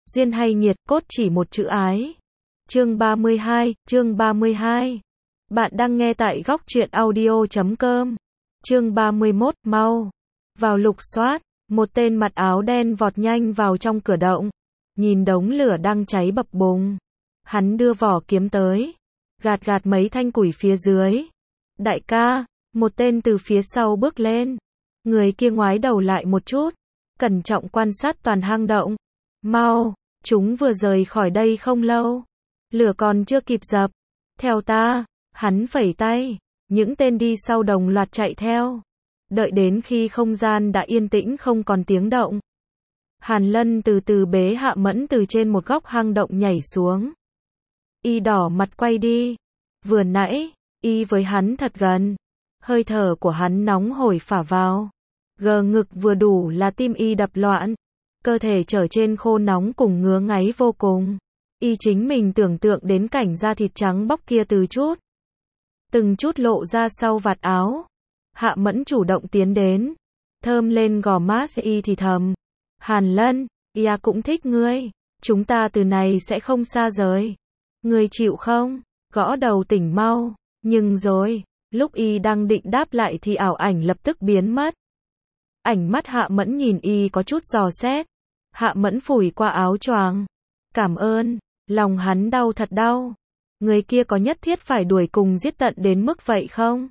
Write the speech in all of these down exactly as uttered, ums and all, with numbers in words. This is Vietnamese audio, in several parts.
Duyên hay nghiệt, cốt chỉ một chữ ái. Chương ba mươi hai, chương ba mươi hai. Bạn đang nghe tại góc truyện audio chấm com. Chương ba mươi mốt, mau vào lục soát. Một tên mặc áo đen vọt nhanh vào trong cửa động, nhìn đống lửa đang cháy bập bùng. Hắn đưa vỏ kiếm tới, gạt gạt mấy thanh củi phía dưới. Đại ca, một tên từ phía sau bước lên. Người kia ngoái đầu lại một chút, cẩn trọng quan sát toàn hang động. Mau, chúng vừa rời khỏi đây không lâu. Lửa còn chưa kịp dập. Theo ta, hắn phẩy tay. Những tên đi sau đồng loạt chạy theo. Đợi đến khi không gian đã yên tĩnh không còn tiếng động, Hàn Lân từ từ bế Hạ Mẫn từ trên một góc hang động nhảy xuống. Y đỏ mặt quay đi. Vừa nãy, y với hắn thật gần. Hơi thở của hắn nóng hổi phả vào. Gờ ngực vừa đủ là tim y đập loạn. Cơ thể trở trên khô nóng cùng ngứa ngáy vô cùng. Y chính mình tưởng tượng đến cảnh da thịt trắng bóc kia từ chút từng chút lộ ra sau vạt áo. Hạ Mẫn chủ động tiến đến, thơm lên gò má y thì thầm. Hàn Lân, y cũng thích ngươi. Chúng ta từ này sẽ không xa rời. Ngươi chịu không? Gõ đầu tỉnh mau. Nhưng rồi, lúc y đang định đáp lại thì ảo ảnh lập tức biến mất. Ảnh mắt Hạ Mẫn nhìn y có chút dò xét. Hạ Mẫn phủi qua áo choàng. Cảm ơn, lòng hắn đau thật đau. Người kia có nhất thiết phải đuổi cùng giết tận đến mức vậy không?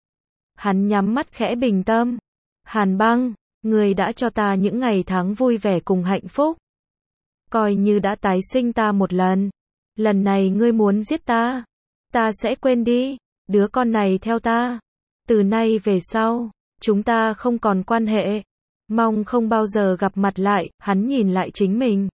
Hắn nhắm mắt khẽ bình tâm. Hàn Băng, ngươi đã cho ta những ngày tháng vui vẻ cùng hạnh phúc. Coi như đã tái sinh ta một lần. Lần này ngươi muốn giết ta, ta sẽ quên đi. Đứa con này theo ta. Từ nay về sau, chúng ta không còn quan hệ. Mong không bao giờ gặp mặt lại. Hắn nhìn lại chính mình.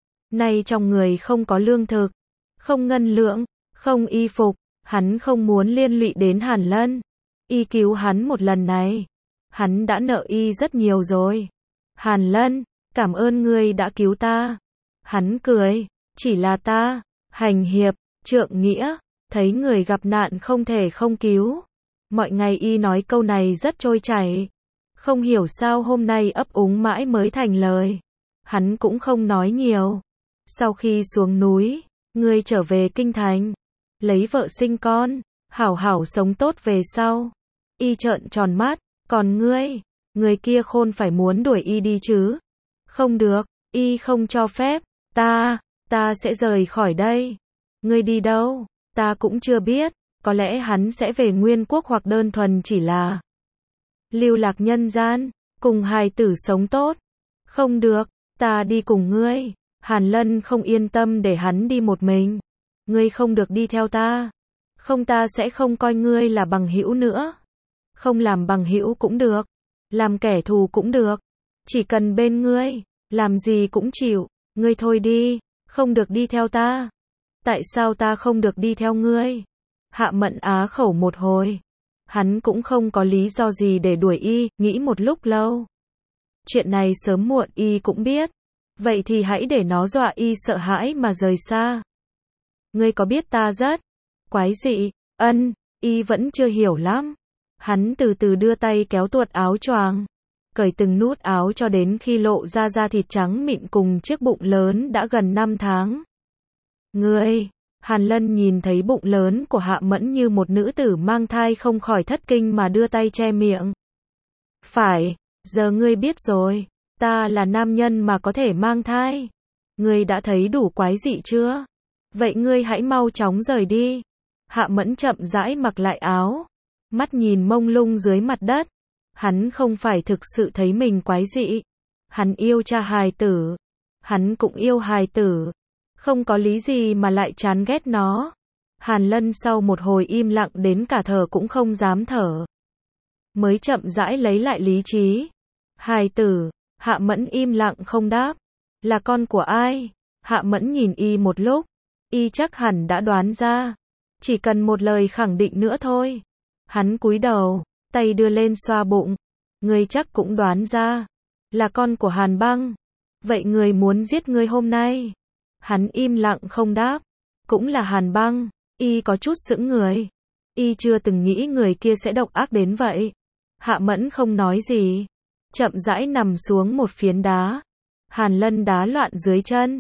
Nay trong người không có lương thực, không ngân lượng, không y phục. Hắn không muốn liên lụy đến Hàn Lân. Y cứu hắn một lần này, hắn đã nợ y rất nhiều rồi. Hàn Lân, cảm ơn ngươi đã cứu ta. Hắn cười, chỉ là ta, hành hiệp, trượng nghĩa, thấy người gặp nạn không thể không cứu. Mọi ngày y nói câu này rất trôi chảy. Không hiểu sao hôm nay ấp úng mãi mới thành lời. Hắn cũng không nói nhiều. Sau khi xuống núi, ngươi trở về kinh thành, lấy vợ sinh con, hảo hảo sống tốt về sau. Y trợn tròn mắt, còn ngươi, người kia khôn phải muốn đuổi y đi chứ. Không được, y không cho phép. Ta, ta sẽ rời khỏi đây. Ngươi đi đâu, ta cũng chưa biết. Có lẽ hắn sẽ về Nguyên Quốc hoặc đơn thuần chỉ là lưu lạc nhân gian, cùng hài tử sống tốt. Không được, ta đi cùng ngươi. Hàn Lân không yên tâm để hắn đi một mình. Ngươi không được đi theo ta. Không, ta sẽ không coi ngươi là bằng hữu nữa. Không làm bằng hữu cũng được, làm kẻ thù cũng được. Chỉ cần bên ngươi, làm gì cũng chịu. Ngươi thôi đi, không được đi theo ta. Tại sao ta không được đi theo ngươi? Hạ Mẫn á khẩu một hồi. Hắn cũng không có lý do gì để đuổi y, nghĩ một lúc lâu. Chuyện này sớm muộn y cũng biết. Vậy thì hãy để nó dọa y sợ hãi mà rời xa. Ngươi có biết ta rất quái dị? Ân, y vẫn chưa hiểu lắm. Hắn từ từ đưa tay kéo tuột áo choàng, cởi từng nút áo cho đến khi lộ ra da thịt trắng mịn cùng chiếc bụng lớn đã gần năm tháng. Ngươi, Hàn Lân nhìn thấy bụng lớn của Hạ Mẫn như một nữ tử mang thai không khỏi thất kinh mà đưa tay che miệng. Phải, giờ ngươi biết rồi, ta là nam nhân mà có thể mang thai. Ngươi đã thấy đủ quái dị chưa? Vậy ngươi hãy mau chóng rời đi. Hạ Mẫn chậm rãi mặc lại áo. Mắt nhìn mông lung dưới mặt đất. Hắn không phải thực sự thấy mình quái dị. Hắn yêu cha hài tử. Hắn cũng yêu hài tử. Không có lý gì mà lại chán ghét nó. Hàn Lân sau một hồi im lặng đến cả thở cũng không dám thở, mới chậm rãi lấy lại lý trí. Hài tử. Hạ Mẫn im lặng không đáp. Là con của ai? Hạ Mẫn nhìn y một lúc. Y chắc hẳn đã đoán ra. Chỉ cần một lời khẳng định nữa thôi. Hắn cúi đầu, tay đưa lên xoa bụng. Ngươi chắc cũng đoán ra. Là con của Hàn Băng. Vậy người muốn giết ngươi hôm nay? Hắn im lặng không đáp. Cũng là Hàn Băng. Y có chút sững người. Y chưa từng nghĩ người kia sẽ độc ác đến vậy. Hạ Mẫn không nói gì. Chậm rãi nằm xuống một phiến đá. Hàn Lân đá loạn dưới chân.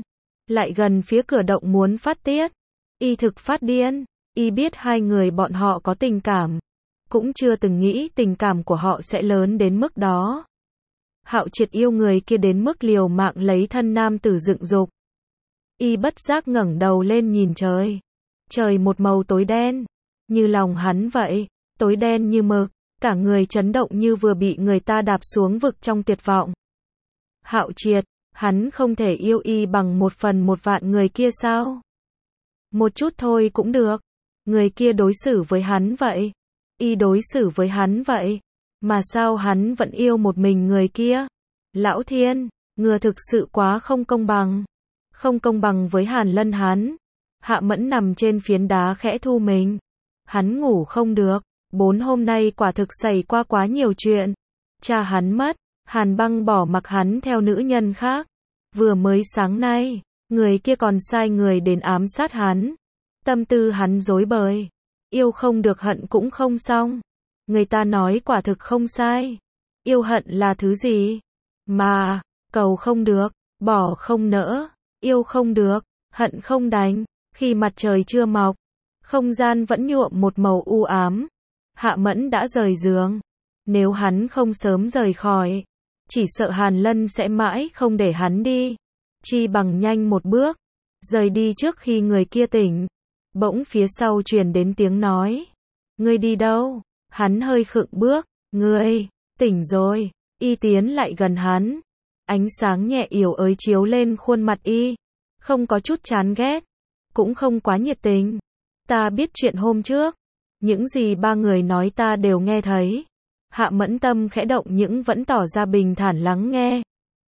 lại gần phía cửa động muốn phát tiết. Y thực phát điên, y biết hai người bọn họ có tình cảm, cũng chưa từng nghĩ tình cảm của họ sẽ lớn đến mức đó. Hạo Triệt yêu người kia đến mức liều mạng lấy thân nam tử dựng dục. Y bất giác ngẩng đầu lên nhìn trời. Trời một màu tối đen, như lòng hắn vậy, tối đen như mực, cả người chấn động như vừa bị người ta đạp xuống vực trong tuyệt vọng. Hạo Triệt, hắn không thể yêu y bằng một phần một vạn người kia sao? Một chút thôi cũng được. Người kia đối xử với hắn vậy, y đối xử với hắn vậy, mà sao hắn vẫn yêu một mình người kia? Lão thiên, ngừa thực sự quá không công bằng. Không công bằng với Hàn Lân hắn. Hạ Mẫn nằm trên phiến đá khẽ thu mình. Hắn ngủ không được, bốn hôm nay quả thực xảy qua quá nhiều chuyện. Cha hắn mất, Hàn Băng bỏ mặc hắn theo nữ nhân khác. Vừa mới sáng nay, người kia còn sai người đến ám sát hắn. Tâm tư hắn rối bời. Yêu không được hận cũng không xong. Người ta nói quả thực không sai. Yêu hận là thứ gì? Mà, cầu không được, bỏ không nỡ, yêu không được, hận không đành. Khi mặt trời chưa mọc, không gian vẫn nhuộm một màu u ám. Hạ Mẫn đã rời giường. Nếu hắn không sớm rời khỏi, chỉ sợ Hàn Lân sẽ mãi không để hắn đi. Chi bằng nhanh một bước, rời đi trước khi người kia tỉnh. Bỗng phía sau truyền đến tiếng nói. Ngươi đi đâu? Hắn hơi khựng bước. Ngươi, tỉnh rồi. Y tiến lại gần hắn. Ánh sáng nhẹ yểu ới chiếu lên khuôn mặt y. Không có chút chán ghét, cũng không quá nhiệt tình. Ta biết chuyện hôm trước. Những gì ba người nói ta đều nghe thấy. Hạ Mẫn tâm khẽ động nhưng vẫn tỏ ra bình thản lắng nghe.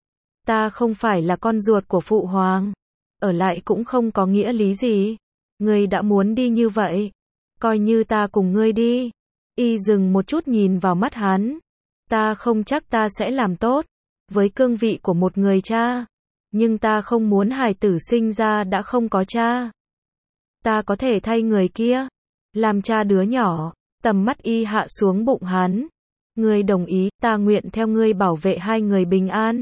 Ta không phải là con ruột của Phụ Hoàng. Ở lại cũng không có nghĩa lý gì. Ngươi đã muốn đi như vậy, coi như ta cùng ngươi đi. Y dừng một chút nhìn vào mắt hắn. Ta không chắc ta sẽ làm tốt, với cương vị của một người cha. Nhưng ta không muốn hài tử sinh ra đã không có cha. Ta có thể thay người kia, làm cha đứa nhỏ. Tầm mắt y hạ xuống bụng hắn. Ngươi đồng ý, ta nguyện theo ngươi bảo vệ hai người bình an.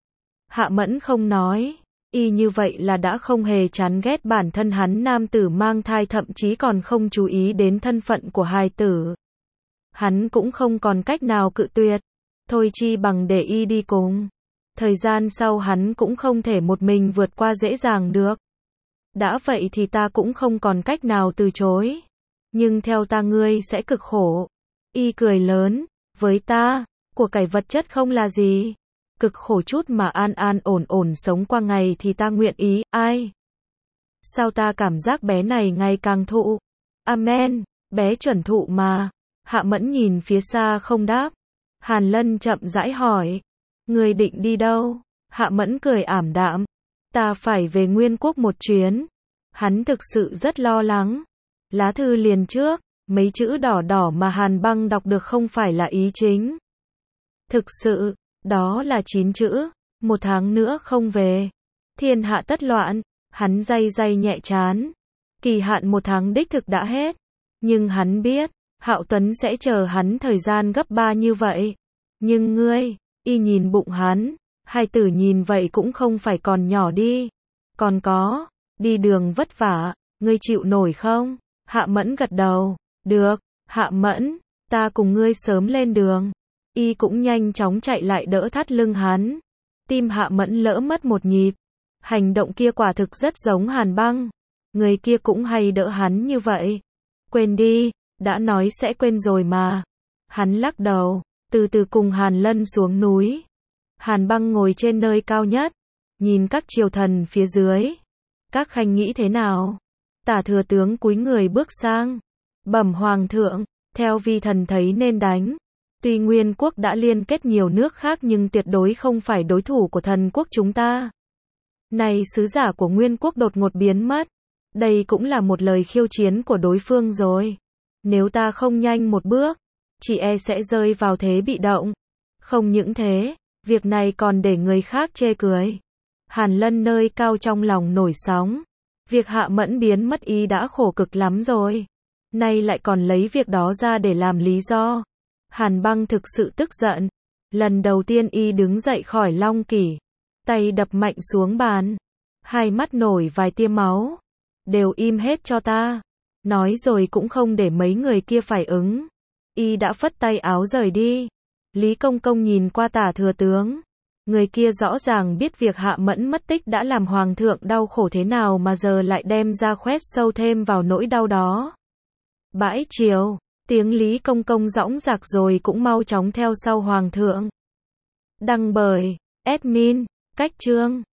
Hạ Mẫn không nói. Y như vậy là đã không hề chán ghét bản thân hắn nam tử mang thai, thậm chí còn không chú ý đến thân phận của hài tử. Hắn cũng không còn cách nào cự tuyệt. Thôi chi bằng để y đi cùng. Thời gian sau hắn cũng không thể một mình vượt qua dễ dàng được. Đã vậy thì ta cũng không còn cách nào từ chối. Nhưng theo ta ngươi sẽ cực khổ. Y cười lớn. Với ta, của cải vật chất không là gì. Cực khổ chút mà an an ổn ổn sống qua ngày thì ta nguyện ý. Ai? Sao ta cảm giác bé này ngày càng thụ? Amen, bé chuẩn thụ mà. Hạ Mẫn nhìn phía xa không đáp. Hàn Lân chậm rãi hỏi. Người định đi đâu? Hạ Mẫn cười ảm đạm. Ta phải về Nguyên Quốc một chuyến. Hắn thực sự rất lo lắng. Lá thư liền trước, mấy chữ đỏ đỏ mà Hàn Băng đọc được không phải là ý chính. Thực sự, đó là chín chữ. Một tháng nữa không về, thiên hạ tất loạn. Hắn day day nhẹ chán. Kỳ hạn một tháng đích thực đã hết. Nhưng hắn biết, Hạo Tuấn sẽ chờ hắn thời gian gấp ba như vậy. Nhưng ngươi, y nhìn bụng hắn. Hai tử nhìn vậy cũng không phải còn nhỏ đi. Còn có, đi đường vất vả, ngươi chịu nổi không? Hạ Mẫn gật đầu. Được, Hạ Mẫn, ta cùng ngươi sớm lên đường. Y cũng nhanh chóng chạy lại đỡ thắt lưng hắn. Tim Hạ Mẫn lỡ mất một nhịp. Hành động kia quả thực rất giống Hàn Băng. Người kia cũng hay đỡ hắn như vậy. Quên đi, đã nói sẽ quên rồi mà. Hắn lắc đầu, từ từ cùng Hàn Lân xuống núi. Hàn Băng ngồi trên nơi cao nhất, nhìn các triều thần phía dưới. Các khanh nghĩ thế nào? Tả thừa tướng cúi người bước sang. Bẩm Hoàng thượng, theo vi thần thấy nên đánh. Tuy Nguyên Quốc đã liên kết nhiều nước khác nhưng tuyệt đối không phải đối thủ của thần quốc chúng ta. Này sứ giả của Nguyên Quốc đột ngột biến mất. Đây cũng là một lời khiêu chiến của đối phương rồi. Nếu ta không nhanh một bước, chỉ e sẽ rơi vào thế bị động. Không những thế, việc này còn để người khác chê cười. Hàn Lân nơi cao trong lòng nổi sóng. Việc Hạ Mẫn biến mất y đã khổ cực lắm rồi. Nay lại còn lấy việc đó ra để làm lý do. Hàn Băng thực sự tức giận. Lần đầu tiên y đứng dậy khỏi long kỷ. Tay đập mạnh xuống bàn. hai mắt nổi vài tia máu. Đều im hết cho ta. Nói rồi cũng không để mấy người kia phải ứng. Y đã phất tay áo rời đi. Lý Công Công nhìn qua Tả thừa tướng. Người kia rõ ràng biết việc Hạ Mẫn mất tích đã làm hoàng thượng đau khổ thế nào mà giờ lại đem ra khoét sâu thêm vào nỗi đau đó. Bãi triều, tiếng Lý Công Công dõng dạc rồi cũng mau chóng theo sau hoàng thượng. Đăng bởi admin, cách chương